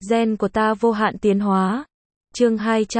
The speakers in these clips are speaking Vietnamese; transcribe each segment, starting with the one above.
Gen của ta vô hạn tiến hóa. Chương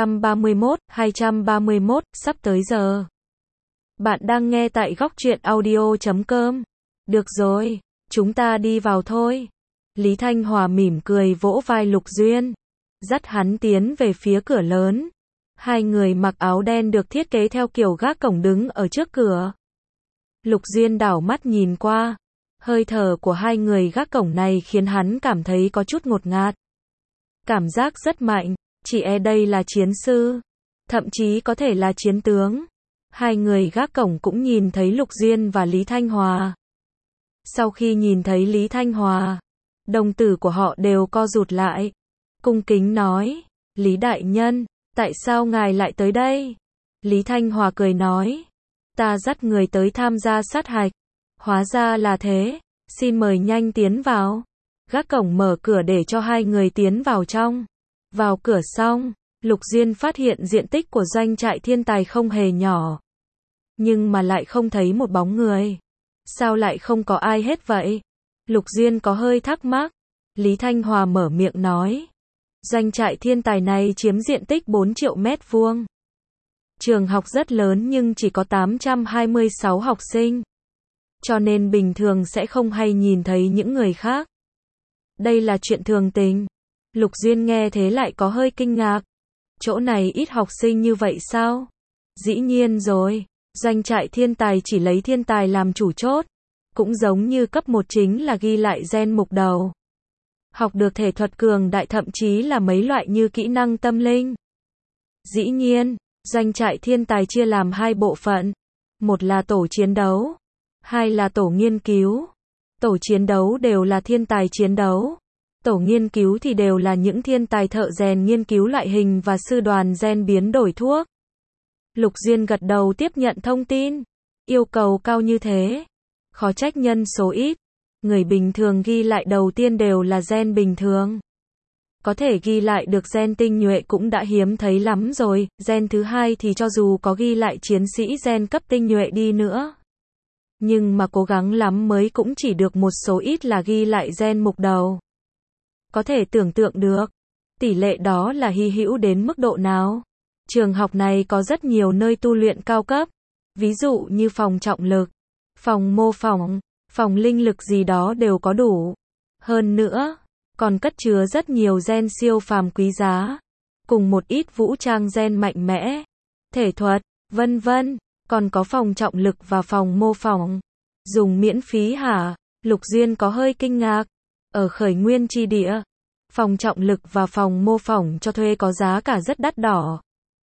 231, sắp tới giờ. Bạn đang nghe tại góc truyện audio.com. Được rồi, chúng ta đi vào thôi. Lý Thanh Hòa mỉm cười vỗ vai Lục Duyên, dắt hắn tiến về phía cửa lớn. Hai người mặc áo đen được thiết kế theo kiểu gác cổng đứng ở trước cửa. Lục Duyên đảo mắt nhìn qua. Hơi thở của hai người gác cổng này khiến hắn cảm thấy có chút ngột ngạt. Cảm giác rất mạnh, chỉ e đây là chiến sư, thậm chí có thể là chiến tướng. Hai người gác cổng cũng nhìn thấy Lục Duyên và Lý Thanh Hòa. Sau khi nhìn thấy Lý Thanh Hòa, đồng tử của họ đều co rụt lại. Cung kính nói, Lý đại nhân, tại sao ngài lại tới đây? Lý Thanh Hòa cười nói, ta dắt người tới tham gia sát hạch. Hóa ra là thế, xin mời nhanh tiến vào. Gác cổng mở cửa để cho hai người tiến vào trong. Vào cửa xong, Lục Duyên phát hiện diện tích của doanh trại thiên tài không hề nhỏ. Nhưng mà lại không thấy một bóng người. Sao lại không có ai hết vậy? Lục Duyên có hơi thắc mắc. Lý Thanh Hòa mở miệng nói, doanh trại thiên tài này chiếm diện tích 4 triệu mét vuông. Trường học rất lớn nhưng chỉ có 826 học sinh. Cho nên bình thường sẽ không hay nhìn thấy những người khác. Đây là chuyện thường tình. Lục Duyên nghe thế lại có hơi kinh ngạc. Chỗ này ít học sinh như vậy sao? Dĩ nhiên rồi, doanh trại thiên tài chỉ lấy thiên tài làm chủ chốt. Cũng giống như cấp 1 chính là ghi lại gen mục đầu. Học được thể thuật cường đại thậm chí là mấy loại như kỹ năng tâm linh. Dĩ nhiên, doanh trại thiên tài chia làm hai bộ phận. Một là tổ chiến đấu, hai là tổ nghiên cứu. Tổ chiến đấu đều là thiên tài chiến đấu. Tổ nghiên cứu thì đều là những thiên tài thợ rèn nghiên cứu loại hình và sư đoàn gen biến đổi thuốc. Lục Duyên gật đầu tiếp nhận thông tin. Yêu cầu cao như thế, khó trách nhân số ít. Người bình thường ghi lại đầu tiên đều là gen bình thường. Có thể ghi lại được gen tinh nhuệ cũng đã hiếm thấy lắm rồi. Gen thứ hai thì cho dù có ghi lại chiến sĩ gen cấp tinh nhuệ đi nữa, nhưng mà cố gắng lắm mới cũng chỉ được một số ít là ghi lại gen mục đầu. Có thể tưởng tượng được, tỷ lệ đó là hy hữu đến mức độ nào. Trường học này có rất nhiều nơi tu luyện cao cấp, ví dụ như phòng trọng lực, phòng mô phỏng, phòng linh lực gì đó đều có đủ. Hơn nữa, còn cất chứa rất nhiều gen siêu phàm quý giá, cùng một ít vũ trang gen mạnh mẽ, thể thuật, vân vân. Còn có phòng trọng lực và phòng mô phỏng. Dùng miễn phí hả? Lục Duyên có hơi kinh ngạc. Ở khởi nguyên chi địa, phòng trọng lực và phòng mô phỏng cho thuê có giá cả rất đắt đỏ.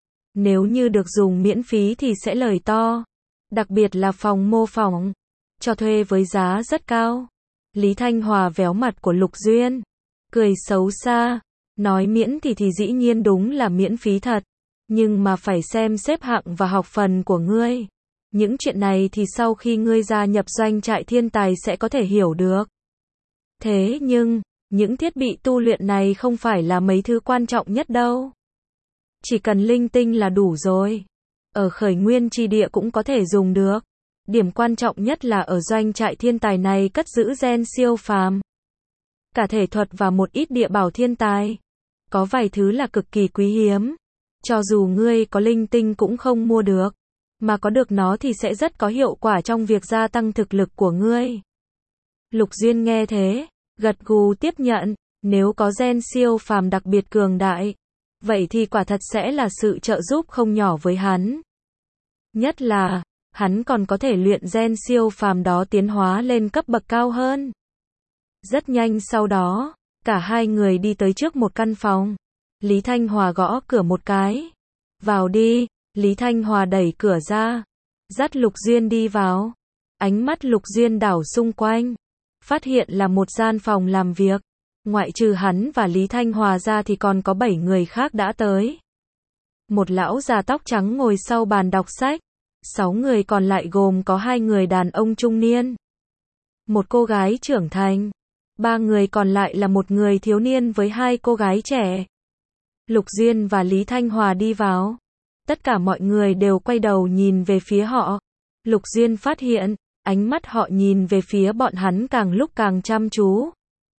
Nếu như được dùng miễn phí thì sẽ lời to. Đặc biệt là phòng mô phỏng, cho thuê với giá rất cao. Lý Thanh Hòa véo mặt của Lục Duyên, cười xấu xa, nói miễn thì dĩ nhiên đúng là miễn phí thật. Nhưng mà phải xem xếp hạng và học phần của ngươi. Những chuyện này thì sau khi ngươi gia nhập doanh trại thiên tài sẽ có thể hiểu được. Thế nhưng, những thiết bị tu luyện này không phải là mấy thứ quan trọng nhất đâu. Chỉ cần linh tinh là đủ rồi. Ở khởi nguyên chi địa cũng có thể dùng được. Điểm quan trọng nhất là ở doanh trại thiên tài này cất giữ gen siêu phàm. Cả thể thuật và một ít địa bảo thiên tài. Có vài thứ là cực kỳ quý hiếm. Cho dù ngươi có linh tinh cũng không mua được, mà có được nó thì sẽ rất có hiệu quả trong việc gia tăng thực lực của ngươi. Lục Duyên nghe thế, gật gù tiếp nhận, nếu có gen siêu phàm đặc biệt cường đại, vậy thì quả thật sẽ là sự trợ giúp không nhỏ với hắn. Nhất là, hắn còn có thể luyện gen siêu phàm đó tiến hóa lên cấp bậc cao hơn. Rất nhanh sau đó, cả hai người đi tới trước một căn phòng. Lý Thanh Hòa gõ cửa một cái. Vào đi. Lý Thanh Hòa đẩy cửa ra, dắt Lục Duyên đi vào. Ánh mắt Lục Duyên đảo xung quanh, phát hiện là một gian phòng làm việc. Ngoại trừ hắn và Lý Thanh Hòa ra thì còn có 7 người khác đã tới. Một lão già tóc trắng ngồi sau bàn đọc sách. 6 người còn lại gồm có 2 người đàn ông trung niên, một cô gái trưởng thành. 3 người còn lại là một người thiếu niên với 2 cô gái trẻ. Lục Duyên và Lý Thanh Hòa đi vào. Tất cả mọi người đều quay đầu nhìn về phía họ. Lục Duyên phát hiện, ánh mắt họ nhìn về phía bọn hắn càng lúc càng chăm chú.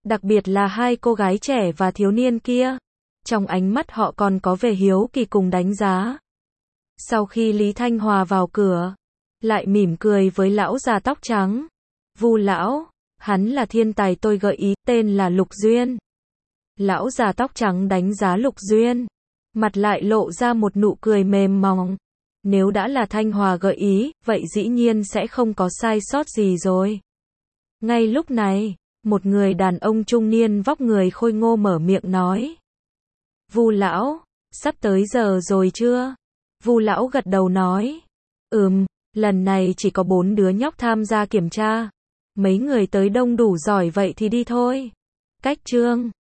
Đặc biệt là hai cô gái trẻ và thiếu niên kia. Trong ánh mắt họ còn có vẻ hiếu kỳ cùng đánh giá. Sau khi Lý Thanh Hòa vào cửa, lại mỉm cười với lão già tóc trắng. Vu lão, hắn là thiên tài tôi gợi ý, tên là Lục Duyên. Lão già tóc trắng đánh giá Lục Duyên, mặt lại lộ ra một nụ cười mềm mỏng. Nếu đã là Thanh Hòa gợi ý, vậy dĩ nhiên sẽ không có sai sót gì rồi. Ngay lúc này, một người đàn ông trung niên vóc người khôi ngô mở miệng nói. Vu lão, sắp tới giờ rồi chưa? Vu lão gật đầu nói. Lần này chỉ có 4 đứa nhóc tham gia kiểm tra. Mấy người tới đông đủ giỏi vậy thì đi thôi. Cách chương